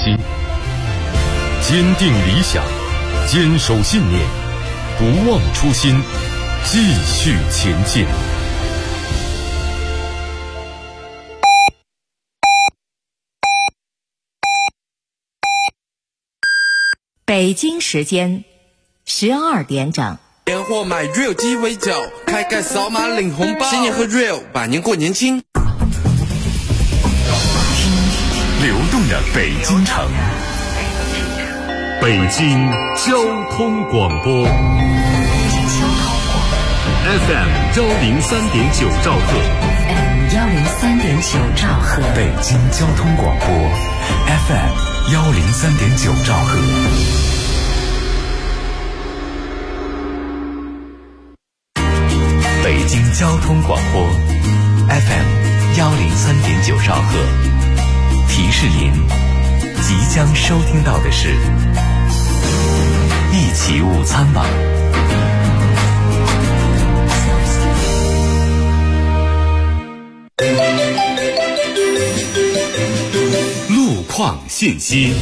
心，坚定理想，坚守信念，不忘初心，继续前进。 北京时间12点整。 年货买 Real 鸡尾酒，开盖扫码领红包，新年喝 Real， 百年过年轻。 流动的北京城，北京交通广播 FM 103.9兆赫 103.9兆赫， 北京交通广播 FM 103.9兆赫。北京交通广播 FM 103.9兆赫，提示您即将收听到的是一起午餐吧。 路况信息。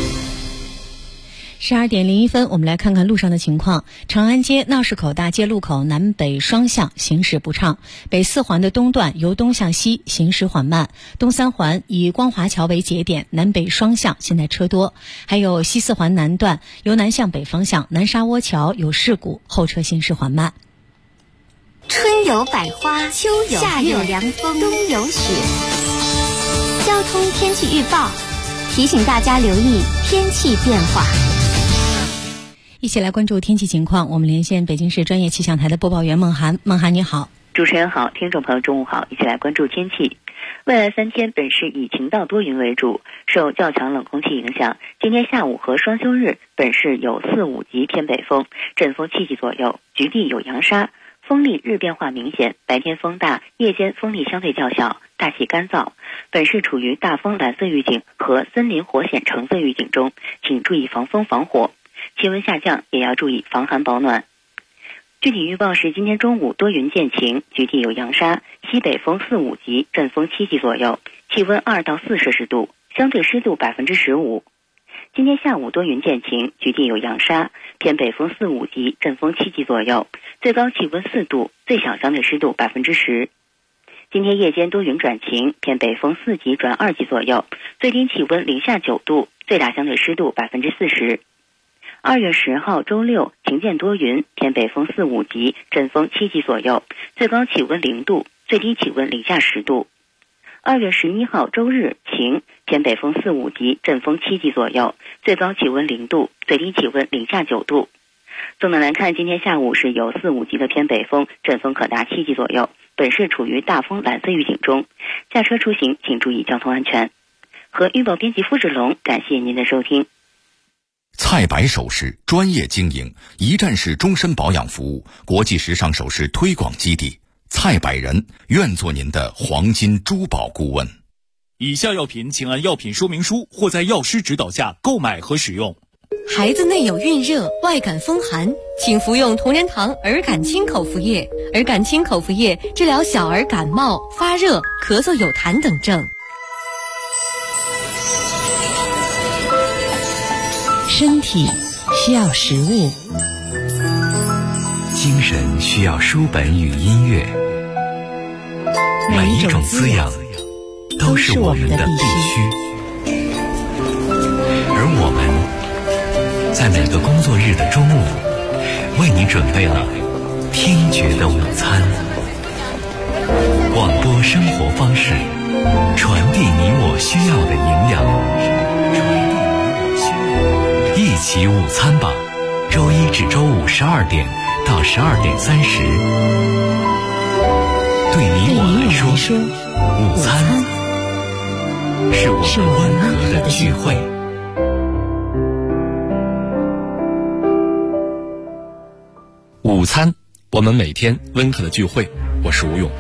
12点01分，我们来看看路上的情况。长安街闹市口大街路口南北双向行驶不畅，北4环的东段由东向西行驶缓慢，东3环以光华桥为节点，南北双向现在车多。还有西4环南段由南向北方向南沙窝桥有事故，后车行驶缓慢。 春有百花，秋有夏有凉风，冬有雪。交通天气预报提醒大家留意天气变化。 一起来关注天气情况，我们连线北京市专业气象台的播报员孟涵。孟涵你好。 主持人好，听众朋友中午好，一起来关注天气。未来3天本市以晴到多云为主，受较强冷空气影响，今天下午和双休日本市有4、5级偏北风，阵风7级左右，局地有扬沙，风力日变化明显，白天风大，夜间风力相对较小，大气干燥。本市处于大风蓝色预警和森林火险橙色预警中，请注意防风防火。气温下降也要注意防寒保暖。具体预报是今天中午多云见晴，局地有扬沙，西北风4、5级，阵风7级左右，气温2到4摄氏度，相对湿度15%。今天下午多云见晴，局地有扬沙，偏北风4、5级，阵风7级左右，最高气温4度，最小相对湿度10%。今天夜间多云转晴，偏北风4级转2级左右，最低气温零下9度，最大相对湿度40%。2月10号周六晴见多云，偏北风4、5级，阵风7级左右，最高气温0度，最低气温零下10度。2月11号周日晴，偏北风4、5级，阵风7级左右，最高气温0度，最低气温零下9度。总的来看，今天下午是有4、5级的偏北风，阵风可达7级左右，本市处于大风蓝色预警中，驾车出行请注意交通安全。和预报编辑付志龙，感谢您的收听。 蔡白首饰专业经营，一站式终身保养服务，国际时尚首饰推广基地。蔡百人愿做您的黄金珠宝顾问。 以下药品请按药品说明书或在药师指导下购买和使用。 孩子内有孕热、外感风寒，请服用同仁堂儿感清口服液。儿感清口服液治疗小儿感冒、发热、咳嗽有痰等症。 身体需要食物， 精神需要书本与音乐，每一种滋养都是我们的必须。而我们在每个工作日的中午，为你准备了听觉的午餐。广播生活方式，传递你我需要的营养。一起午餐吧，周一至周五12点到12点30。对你我来说，午餐是我们温和的聚会。 午餐，我们每天温和的聚会。我是吴勇。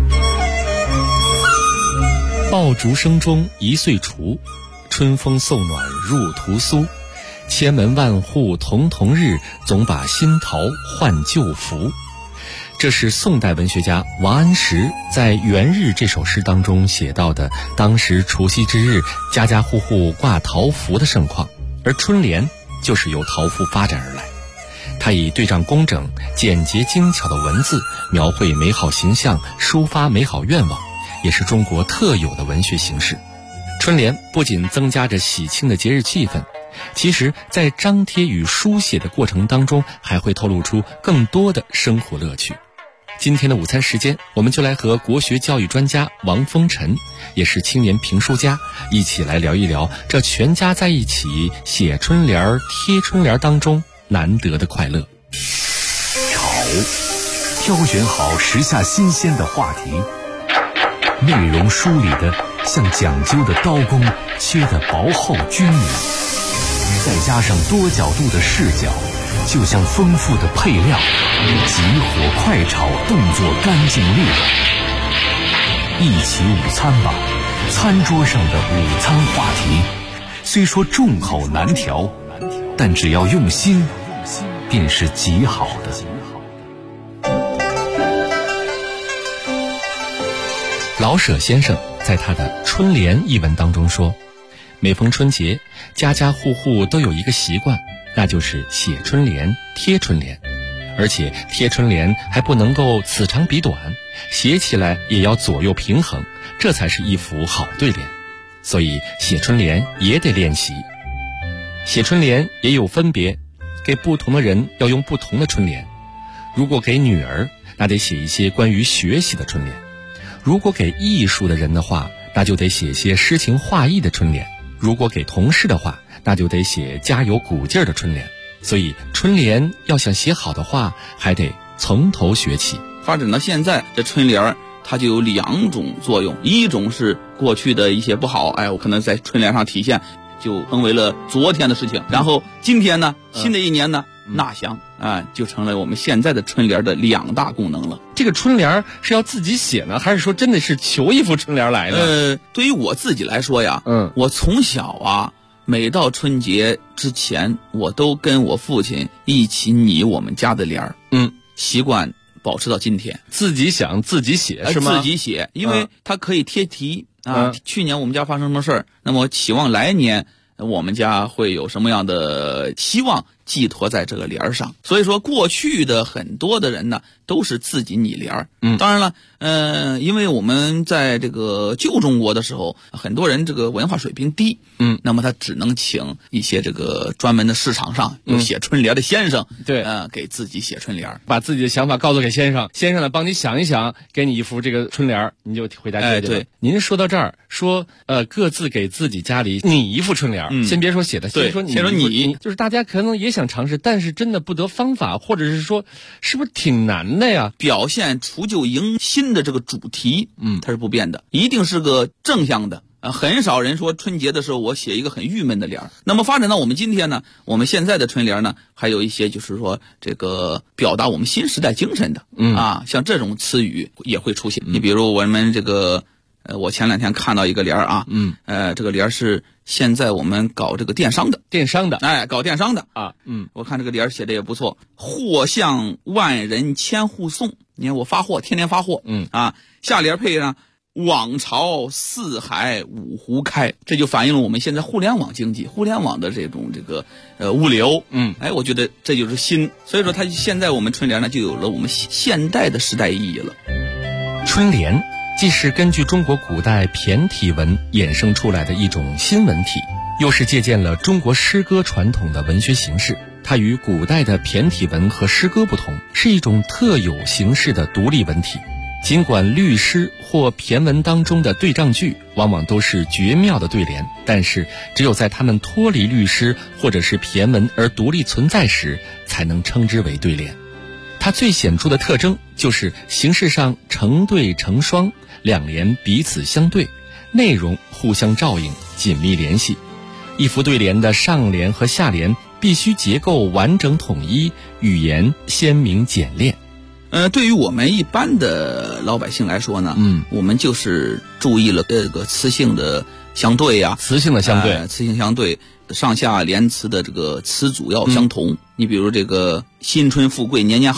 爆竹声中一岁除，春风送暖入屠苏。千门万户曈曈日，总把新桃换旧符。 这是宋代文学家王安石在《元日》这首诗当中写到的当时除夕之日家家户户挂桃符的盛况，而春联就是由桃符发展而来。它以对仗工整、简洁精巧的文字描绘美好形象，抒发美好愿望，也是中国特有的文学形式。春联不仅增加着喜庆的节日气氛，其实在张贴与书写的过程当中，还会透露出更多的生活乐趣。今天的午餐时间，我们就来和国学教育专家王风尘，也是青年评书家，一起来聊一聊这全家在一起写春联、贴春联当中难得的快乐。 挑选好时下新鲜的话题，内容梳理的像讲究的刀工，切得薄厚均匀，再加上多角度的视角，就像丰富的配料，急火快炒，动作干净利落。一起午餐吧，餐桌上的午餐话题，虽说众口难调，但只要用心，便是极好的。 老舍先生在他的《春联》一文当中说，每逢春节，家家户户都有一个习惯，那就是写春联、贴春联。而且贴春联还不能够此长彼短，写起来也要左右平衡，这才是一幅好对联。所以写春联也得练习。写春联也有分别，给不同的人要用不同的春联。如果给女儿，那得写一些关于学习的春联；如果给艺术的人的话，那就得写些诗情画意的春联；如果给同事的话，那就得写加油鼓劲儿的春联。所以春联要想写好的话，还得从头学起。 发展到现在，这春联它就有两种作用，一种是过去的一些不好，我可能在春联上体现，就成为了昨天的事情。然后今天呢，新的一年呢，纳祥就成了我们现在的春联的两大功能了。 这个春联是要自己写呢，还是说真的是求一副春联来的？ 对于我自己来说呀，我从小每到春节之前，我都跟我父亲一起拟我们家的联儿，习惯保持到今天。 自己想自己写是吗？ 自己写，因为它可以贴题去年我们家发生什么事儿，那么期望来年我们家会有什么样的希望寄托在这个联儿上。所以说过去的很多的人呢都是自己拟联儿。当然了，因为我们在这个旧中国的时候，很多人这个文化水平低，那么他只能请一些这个专门的市场上有写春联的先生， 对， 给自己写春联， 把自己的想法告诉给先生，先生呢帮你想一想，给你一幅这个春联，你就回家贴去了。 对， 您说到这儿说各自给自己家里拟一副春联，先别说写的，先说拟，就是大家可能也想尝试，但是真的不得方法，或者是说是不是挺难的呀？ 表现除旧迎新的这个主题，它是不变的，一定是个正向的。很少人说春节的时候我写一个很郁闷的联儿。那么发展到我们今天呢，我们现在的春联呢，还有一些就是说这个表达我们新时代精神的，像这种词语也会出现。你比如我们这个我前两天看到一个联儿这个联儿是现在我们搞这个电商的，搞电商的我看这个联儿写的也不错，货向万人千户送。你看我发货，天天发货，下联配上网朝四海五湖开，这就反映了我们现在互联网经济、互联网的这种物流，我觉得这就是新，所以说它现在我们春联呢就有了我们现代的时代意义了。 春联既是根据中国古代骈体文衍生出来的一种新文体，又是借鉴了中国诗歌传统的文学形式。它与古代的骈体文和诗歌不同，是一种特有形式的独立文体。尽管律诗或骈文当中的对仗句往往都是绝妙的对联，但是只有在它们脱离律诗或者是骈文而独立存在时，才能称之为对联。它最显著的特征就是形式上成对成双，两联彼此相对，内容互相照应，紧密联系。一幅对联的上联和下联必须结构完整统一，语言鲜明简练。 对于我们一般的老百姓来说呢，我们就是注意了这个词性的相对呀， 词性的相对， 词性相对，上下联词的这个词组要相同。你比如这个新春富贵年年好，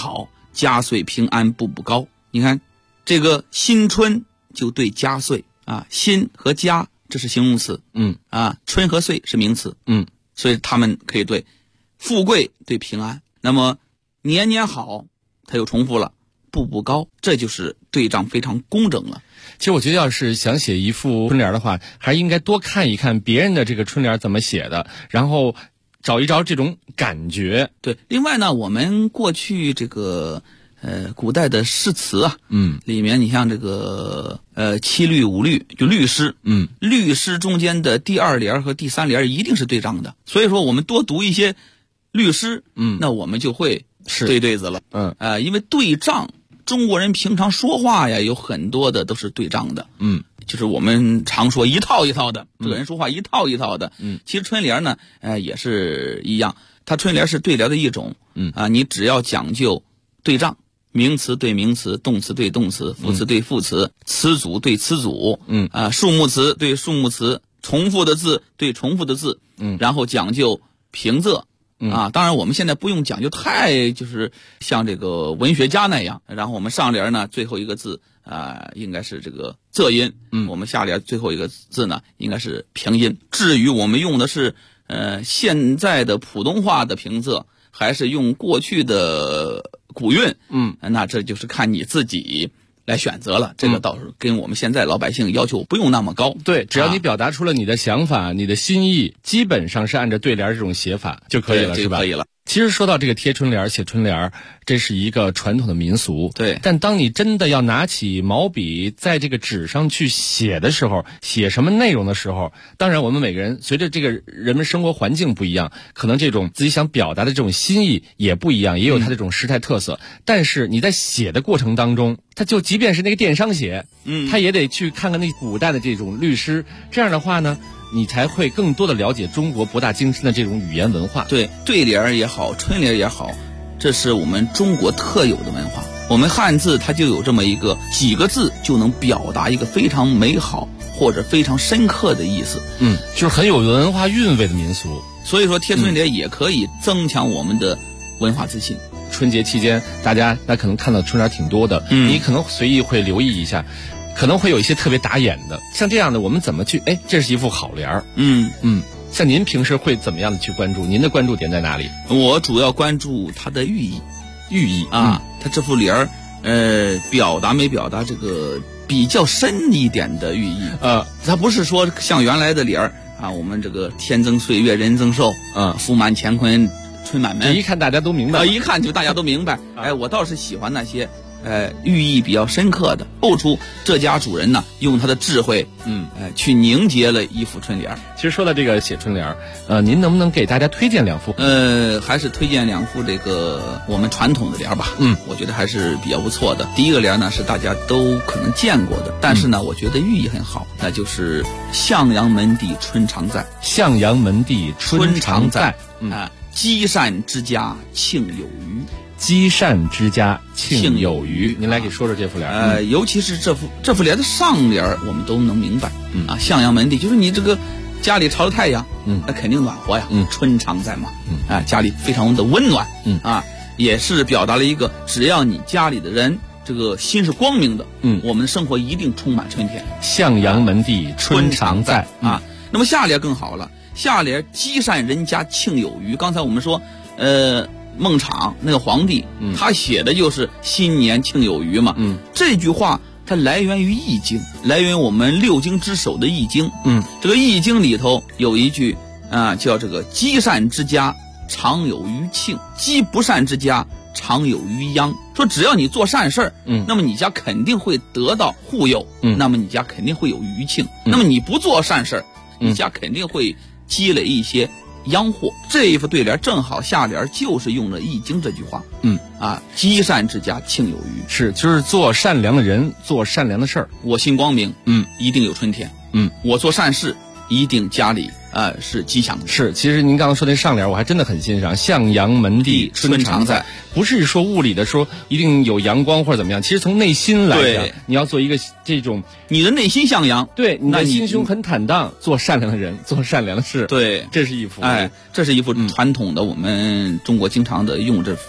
家岁平安步步高。你看这个新春就对家岁啊，新和家这是形容词，春和岁是名词，所以他们可以对富贵对平安。那么年年好，它又重复了步步高，这就是对仗非常工整了。 其实我觉得要是想写一副春联的话，还是应该多看一看别人的这个春联怎么写的，然后找一找这种感觉。 对，另外呢，我们过去这个古代的诗词啊，里面你像这个七律五律就律诗，律诗中间的第二联和第三联一定是对仗的，所以说我们多读一些律诗，那我们就会对对子了，因为对仗，中国人平常说话呀，有很多的都是对仗的，就是我们常说一套一套的，这个人说话一套一套的，其实春联呢，也是一样，它春联是对联的一种，你只要讲究对仗，名词对名词，动词对动词，副词对副词，词组对词组，数目词对数目词，重复的字对重复的字，然后讲究平仄。当然我们现在不用讲究太就是像这个文学家那样，然后我们上联呢最后一个字应该是这个仄音，我们下联最后一个字呢应该是平音。至于我们用的是现在的普通话的平仄，还是用过去的古韵，那这就是看你自己来选择了，这个倒是跟我们现在老百姓要求不用那么高。 对，只要你表达出了你的想法，你的心意，基本上是按照对联这种写法就可以了，是吧？ 可以了。 其实说到这个贴春联、写春联，这是一个传统的民俗。 对。 但当你真的要拿起毛笔在这个纸上去写的时候，写什么内容的时候，当然我们每个人随着这个人们生活环境不一样，可能这种自己想表达的这种心意也不一样，也有它这种时态特色。但是你在写的过程当中，他就即便是那个电商写，他也得去看看那古代的这种律诗，这样的话呢，你才会更多的了解中国博大精深的这种语言文化。 对，对联也好，春联也好，这是我们中国特有的文化。我们汉字它就有这么一个几个字就能表达一个非常美好或者非常深刻的意思， 就是很有文化韵味的民俗。 所以说贴春联也可以增强我们的文化自信。 春节期间大家可能看到春联挺多的，你可能随意会留意一下，可能会有一些特别打眼的，像这样的我们怎么去这是一副好联儿。像您平时会怎么样的去关注？您的关注点在哪里？ 我主要关注它的寓意啊，它这副联儿表达没表达这个比较深一点的寓意它不是说像原来的联儿啊，我们这个天增岁月人增寿，福满乾坤春满门， 一看大家都明白， 一看就大家都明白。我倒是喜欢那些寓意比较深刻的，透出这家主人呢用他的智慧，去凝结了一副春联。 其实说到这个写春联，您能不能给大家推荐两副？ 还是推荐两副这个我们传统的联吧。我觉得还是比较不错的。第一个联呢是大家都可能见过的，但是呢，我觉得寓意很好，那就是向阳门第春常在。 向阳门第春常在， 积善之家庆有余。 积善之家庆有余，您来给说说这副联。 尤其是这副联的上联，我们都能明白。向阳门第就是你这个家里朝着太阳，那肯定暖和呀。春常在嘛，家里非常的温暖。也是表达了一个只要你家里的人这个心是光明的，我们的生活一定充满春天。 向阳门第春常在啊。那么下联更好了，下联积善人家庆有余。刚才我们说，孟昶那个皇帝，他写的就是新年庆有余嘛。这句话它来源于《易经》，来源于我们六经之首的《易经》。这个《易经》里头有一句叫这个积善之家常有余庆，积不善之家常有余殃。说只要你做善事儿，那么你家肯定会得到护佑，那么你家肯定会有余庆。那么你不做善事儿，你家肯定会积累一些殃祸。这一副对联正好下联就是用了《易经》这句话。积善之家庆有余， 是就是做善良的人做善良的事儿， 我心光明，一定有春天。我做善事，一定家里是吉祥的。 是，其实您刚刚说那上联我还真的很欣赏，向阳门第春常在，不是说物理的说一定有阳光或者怎么样，其实从内心来讲，你要做一个这种你的内心向阳， 对，你的心胸很坦荡，做善良的人做善良的事。 对， 这是一幅这是一幅传统的，我们中国经常的用这幅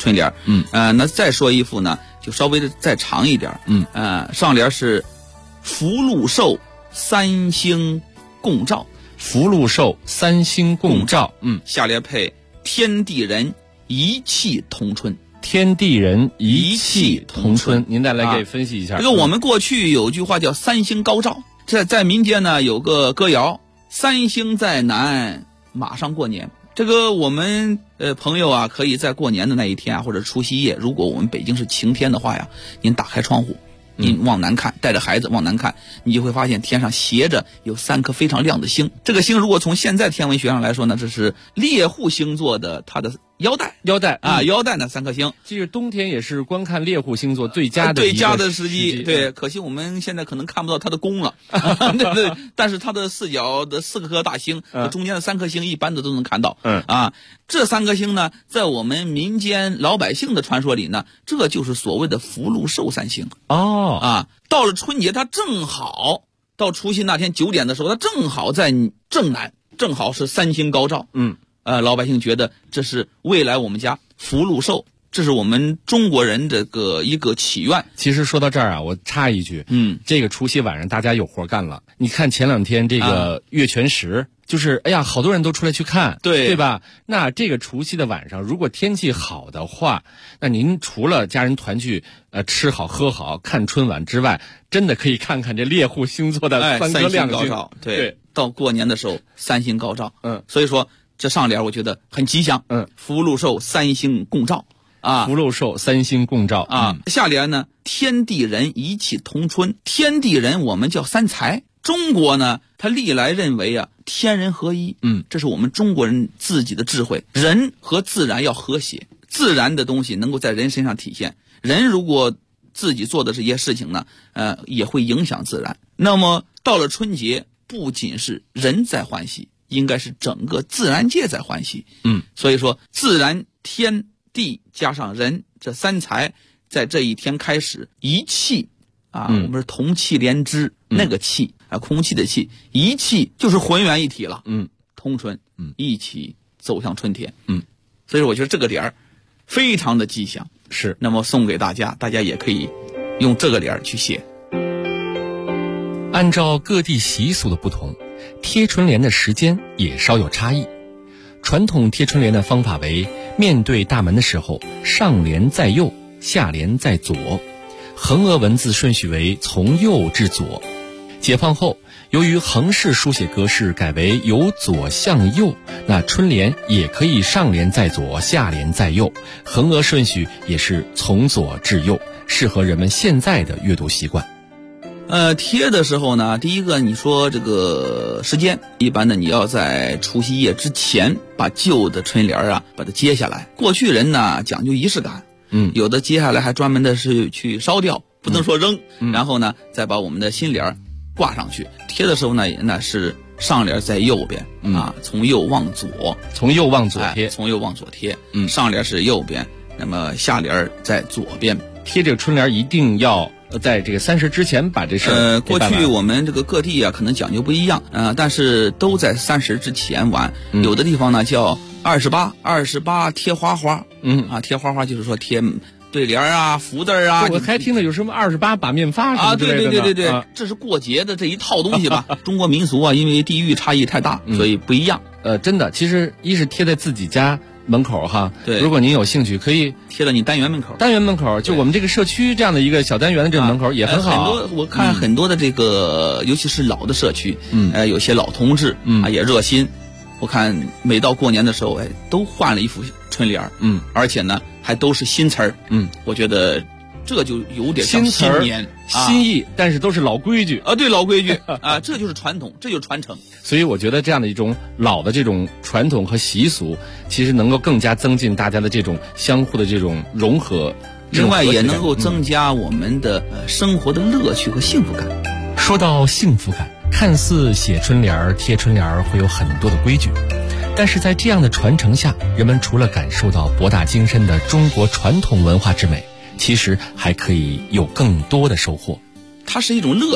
春联。那再说一幅呢，就稍微的再长一点。上联是福禄寿三星共照， 福禄寿三星共照。 下联配天地人一气同春。 天地人一气同春，您再来给分析一下。 这个我们过去有句话叫三星高照，在民间呢有个歌谣，三星在南，马上过年。这个我们朋友啊，可以在过年的那一天啊，或者除夕夜，如果我们北京是晴天的话呀，您打开窗户，您往南看，带着孩子往南看，你就会发现天上斜着有3颗非常亮的星。这个星如果从现在天文学上来说呢，这是猎户星座的它的腰带啊，腰带那3颗星。 其实冬天也是观看猎户星座最佳的时机。 对，可惜我们现在可能看不到它的宫了。对，但是它的四角的4颗大星，中间的3颗星一般的都能看到。这3颗星呢，在我们民间老百姓的传说里呢，这就是所谓的福禄寿三星。到了春节，它正好到除夕那天9点的时候，它正好在正南，正好是3星高照。老百姓觉得这是未来我们家福禄寿，这是我们中国人这个一个祈愿。 其实说到这儿啊，我插一句，这个除夕晚上大家有活干了。你看前2天这个月全食，就是哎呀，好多人都出来去看，对吧？那这个除夕的晚上，如果天气好的话，那您除了家人团聚吃好喝好看春晚之外，真的可以看看这猎户星座的3颗亮星。 对，到过年的时候3星高照。所以说这上联我觉得很吉祥。福禄寿3星共照啊， 福禄寿3星共照啊。下联呢，天地人一气同春。天地人我们叫3才，中国呢，他历来认为啊，天人合一。这是我们中国人自己的智慧。人和自然要和谐，自然的东西能够在人身上体现。人如果自己做的这些事情呢，也会影响自然。那么到了春节，不仅是人在欢喜，应该是整个自然界在欢喜。所以说自然天地加上人这3才，在这一天开始一气啊，我们是同气连枝，那个气啊，空气的气，一气就是浑圆一体了。同春，一起走向春天。所以说我觉得这个联儿非常的吉祥。 是， 那么送给大家，大家也可以用这个联儿去写。 按照各地习俗的不同，贴春联的时间也稍有差异。传统贴春联的方法为面对大门的时候，上联在右，下联在左，横额文字顺序为从右至左。解放后，由于横式书写格式改为由左向右，那春联也可以上联在左，下联在右，横额顺序也是从左至右，适合人们现在的阅读习惯。 贴的时候呢，第一个你说这个时间，一般的你要在除夕夜之前把旧的春联啊把它揭下来。过去人呢讲究仪式感，有的接下来还专门的是去烧掉，不能说扔，然后呢再把我们的新联挂上去。贴的时候呢，那是上联在右边啊，从右往左， 从右往左贴， 从右往左贴。上联是右边，那么下联在左边。 贴这个春联一定要在这个30之前把这事儿过去我们这个各地啊可能讲究不一样，但是都在30之前完。有的地方呢叫28贴花花。贴花花就是说贴对联啊、福字啊。 我还听的有什么28把面发什么之类的呢。 对，这是过节的这一套东西吧。中国民俗啊，因为地域差异太大，所以不一样。 真的，其实一是贴在自己家门口哈， 对， 如果您有兴趣，可以贴到你单元门口。 单元门口，就我们这个社区这样的一个小单元的这个门口也很好。 很多我看很多的这个，尤其是老的社区，有些老同志也热心。我看每到过年的时候，都换了一副春联，而且呢还都是新词儿，我觉得这就有点像新年新意，但是都是老规矩啊，对，老规矩啊，这就是传统，这就是传承。 所以我觉得这样的一种老的这种传统和习俗，其实能够更加增进大家的这种相互的这种融合， 另外也能够增加我们的生活的乐趣和幸福感。 说到幸福感，看似写春联、贴春联会有很多的规矩，但是在这样的传承下，人们除了感受到博大精深的中国传统文化之美，其实还可以有更多的收获。 它是一种乐趣，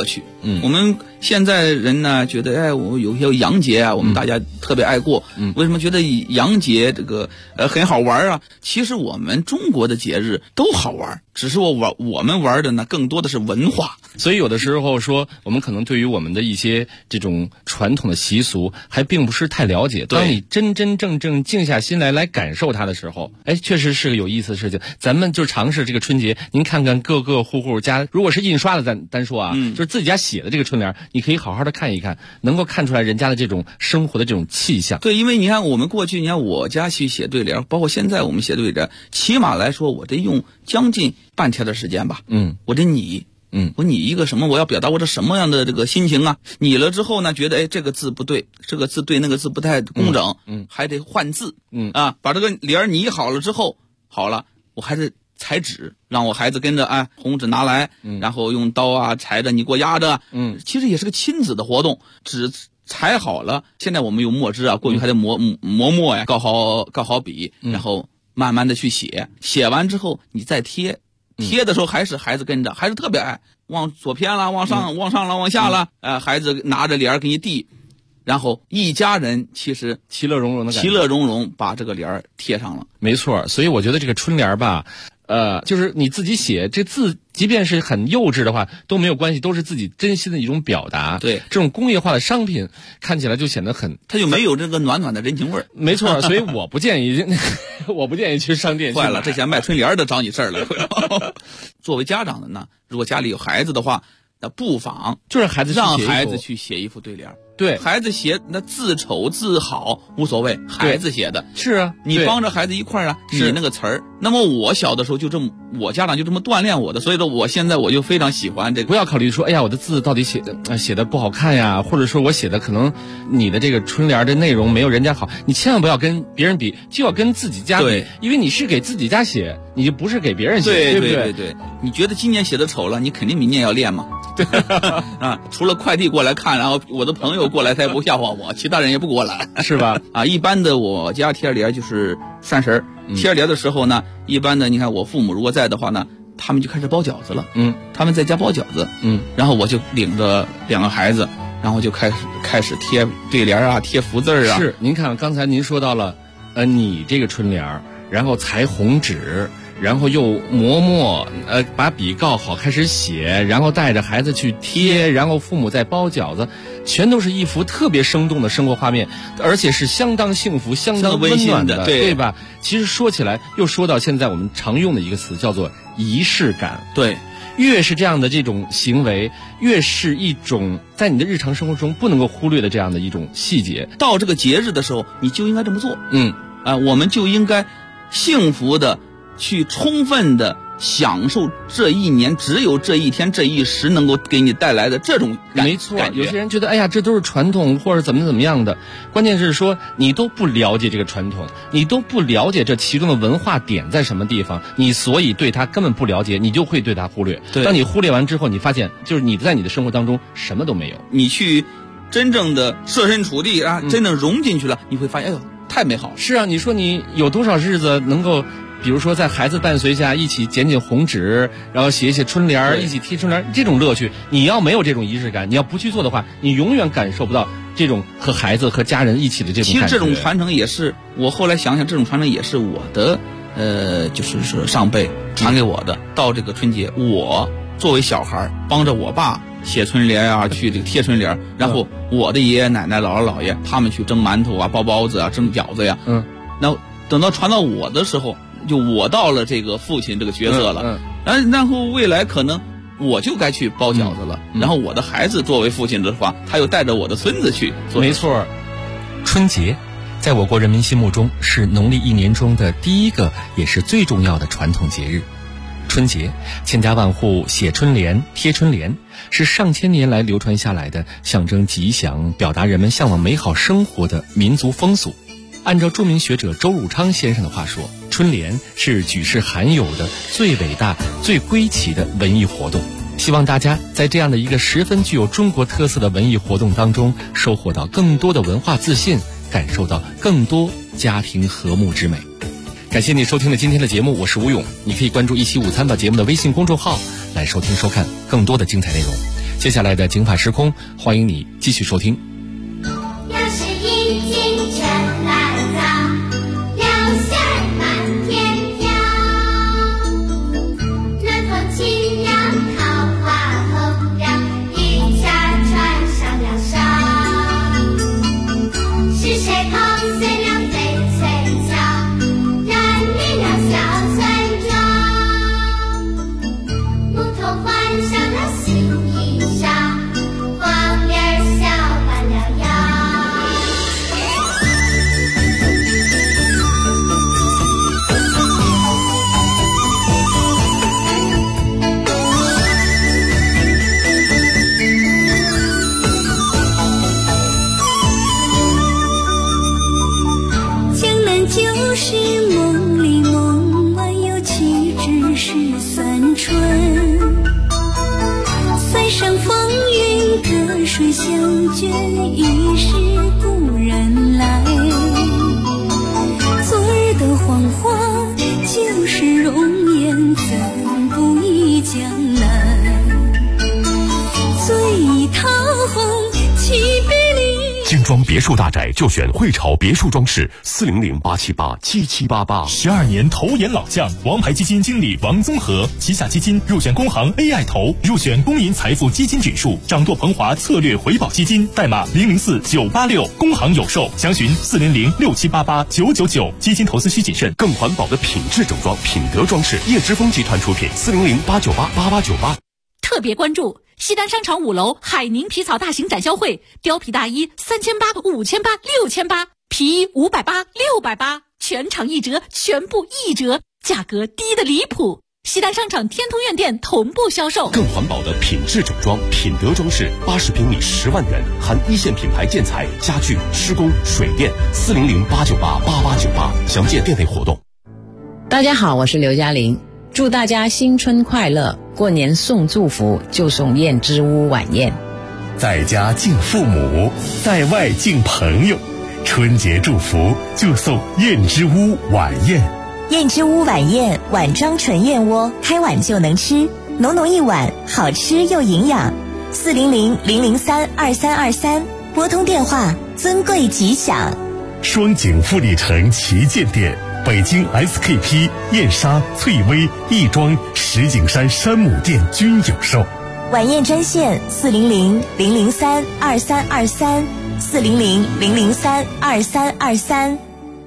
我们现在人呢觉得，我有些洋节啊，我们大家特别爱过。为什么觉得洋节这个很好玩啊？其实我们中国的节日都好玩，只是我们玩的呢更多的是文化。 所以有的时候说，我们可能对于我们的一些这种传统的习俗还并不是太了解。当你真真正正静下心来感受它的时候，确实是个有意思的事情。咱们就尝试这个春节，您看看各个户家，如果是印刷的，咱单说啊，就是自己家写的这个春联，你可以好好的看一看，能够看出来人家的这种生活的这种气象。 对，因为你看我们过去，你看我家去写对联，包括现在我们写对联，起码来说我得用将近半天的时间吧。我得拟。我拟一个什么，我要表达我这什么样的这个心情啊？拟了之后呢，觉得这个字不对，这个字对，那个字不太工整，还得换字，把这个联拟好了之后，好了，我还得裁纸，让我孩子跟着红纸拿来，然后用刀啊裁着，你给我压着，其实也是个亲子的活动。纸裁好了，现在我们用墨汁啊，过去还得磨墨呀，告好笔，然后慢慢的去写，写完之后你再贴。贴的时候还是孩子跟着，孩子特别爱往左偏了，往上了，往下了，孩子拿着联给你递，然后一家人其实其乐融融的感觉， 其乐融融把这个联贴上了。 没错，所以我觉得这个春联吧，就是你自己写这字，即便是很幼稚的话都没有关系，都是自己真心的一种表达。 对， 这种工业化的商品看起来就显得它就没有这个暖暖的人情味儿。 没错，所以我不建议去商店去。 坏了，这些卖春联的找你事儿了。作为家长的呢，如果家里有孩子的话，那不妨就让孩子去写一副对联。 对， 孩子写那字丑字好无所谓，孩子写的是啊， 你帮着孩子一块儿你那个词儿。那么我小的时候我家长就这么锻炼我的，所以说我现在我就非常喜欢这个。 不要考虑说，我的字到底写的不好看呀，或者说我写的可能你的这个春联的内容没有人家好，你千万不要跟别人比，就要跟自己家比，因为你是给自己家写，你就不是给别人写，对不对？ 对，你觉得今年写的丑了，你肯定明年要练嘛。对除了快递过来看，然后我的朋友过来，他也不笑话我，其他人也不过来， 是吧？ 一般的我家贴联就是30贴联的时候呢，一般的你看我父母如果在的话呢，他们就开始包饺子了。他们在家包饺子。然后我就领着2个孩子，然后就开始贴对联啊，贴福字啊。 是，您看刚才您说到了，你这个春联，然后裁红纸。然后又磨墨，把笔告好，开始写，然后带着孩子去贴，然后父母在包饺子，全都是一幅特别生动的生活画面，而且是相当幸福、相当温暖的，对吧？其实说起来，又说到现在我们常用的一个词，叫做仪式感。 对， 越是这样的这种行为，越是一种在你的日常生活中不能够忽略的这样的一种细节。 到这个节日的时候，你就应该这么做。我们就应该幸福的。去充分的享受这一年只有这一天这一时能够给你带来的这种感觉。 没错，有些人觉得这都是传统或者怎么样的，关键是说你都不了解这个传统，你都不了解这其中的文化点在什么地方，你所以对它根本不了解，你就会对它忽略。当你忽略完之后，你发现就是你在你的生活当中什么都没有。 你去真正的设身处地真正融进去了，你会发现太美好了。 是啊，你说你有多少日子能够比如说在孩子伴随下一起剪红纸，然后写春联，一起贴春联，这种乐趣，你要没有这种仪式感，你要不去做的话，你永远感受不到这种和孩子和家人一起的这种感觉。 其实这种传承也是我后来想想，这种传承也是我的就是说上辈传给我的。到这个春节，我作为小孩帮着我爸写春联去这个贴春联，然后我的爷爷奶奶姥姥姥爷他们去蒸馒头包包子蒸饺子呀。那等到传到我的时候，就我到了这个父亲这个角色了。然后未来可能我就该去包饺子了。然后我的孩子作为父亲的话，他又带着我的孙子去做。 没错， 春节在我国人民心目中是农历一年中的第一个也是最重要的传统节日。春节，千家万户写春联、贴春联，是上千年来流传下来的象征吉祥、表达人们向往美好生活的民族风俗。按照著名学者周汝昌先生的话说，春联是举世罕有的最伟大、最归奇的文艺活动。希望大家在这样的一个十分具有中国特色的文艺活动当中，收获到更多的文化自信，感受到更多家庭和睦之美。感谢你收听了今天的节目，我是吴勇。你可以关注一期午餐吧节目的微信公众号来收听收看更多的精彩内容。 接下来的警法时空，欢迎你继续收听。 水相卷，已是故人来。昨日的黄花就是容颜，怎不忆江南？醉意桃红起别离。 精装别墅大宅就选汇潮别墅装饰，400-878-7788。12年头沿老将，王牌基金经理王宗和旗下基金入选工行 AI 投，入选工银财富基金指数，掌舵鹏华策略回报基金，代码004986，工行有售，详询400-6788-999。基金投资需谨慎。更环保的品质整装，品德装饰，叶之峰集团出品，400-898-8898。 特别关注西单商场5楼海宁皮草大型展销会，貂皮大衣3800、5800、6800，皮衣580、680，全场1折，全部1折，价格低得离谱。西单商场天通苑店同步销售。 更环保的品质整装，品德装饰，80平米10万元，含一线品牌建材、家具、施工、水电，400-898-8898，详见店内活动。 大家好，我是刘嘉玲，祝大家新春快乐！过年送祝福就送燕之屋晚宴， 在家敬父母，在外敬朋友，春节祝福就送燕之屋晚宴。 燕之屋晚宴，碗装纯燕窝，开碗就能吃，浓浓一碗，好吃又营养。400-003-2323，拨通电话，尊贵吉祥。 双井富力城旗舰店，北京 SKP、燕莎、翠微、亦庄、石景山山姆店均有售。 晚宴专线400-003-2323，400-003-2323。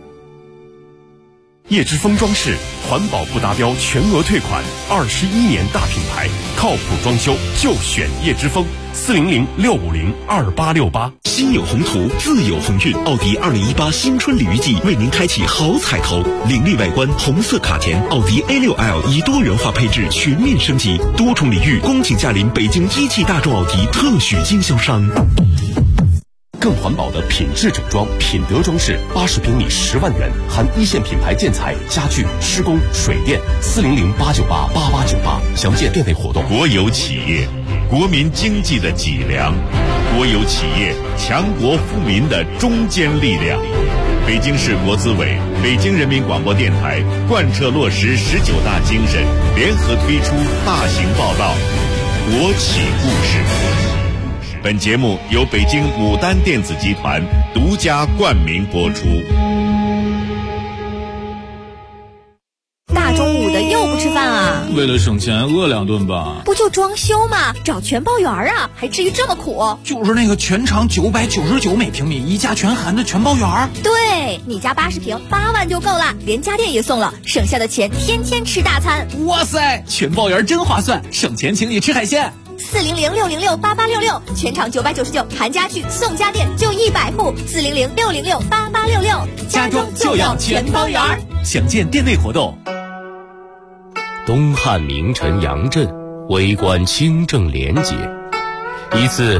叶之峰装饰，环保不达标全额退款，21年大品牌，靠谱装修就选叶之峰，400-650-2868。 心有宏图，自有鸿运。奥迪2018新春礼遇季为您开启好彩头，凌厉外观，红色卡钿，奥迪 A6L 以多元化配置全面升级，多重礼遇，恭请驾临北京一汽大众奥迪特许经销商。 更环保的品质整装，品德装饰，80平米10万元，含一线品牌建材、家具、施工、水电，400-898-8898，详见店内活动。 国有企业，国民经济的脊梁；国有企业，强国富民的中坚力量。北京市国资委、北京人民广播电台贯彻落实19大精神，联合推出大型报道《国企故事》。本节目由北京牡丹电子集团独家冠名播出。 大中午的又不吃饭啊？ 为了省钱饿2顿吧。 不就装修吗？找全包园啊，还至于这么苦？ 就是那个全长999每平米，一家全含的全包园。 对，你家80平8万就够了，连家电也送了，省下的钱天天吃大餐。 哇塞，全包园真划算，省钱请你吃海鲜。 400-606-8866，全场999，含家具送家电就100户。400-606-8866， 家中就要全包园。 详见店内活动。 东汉名臣杨震，为官清正廉洁，一次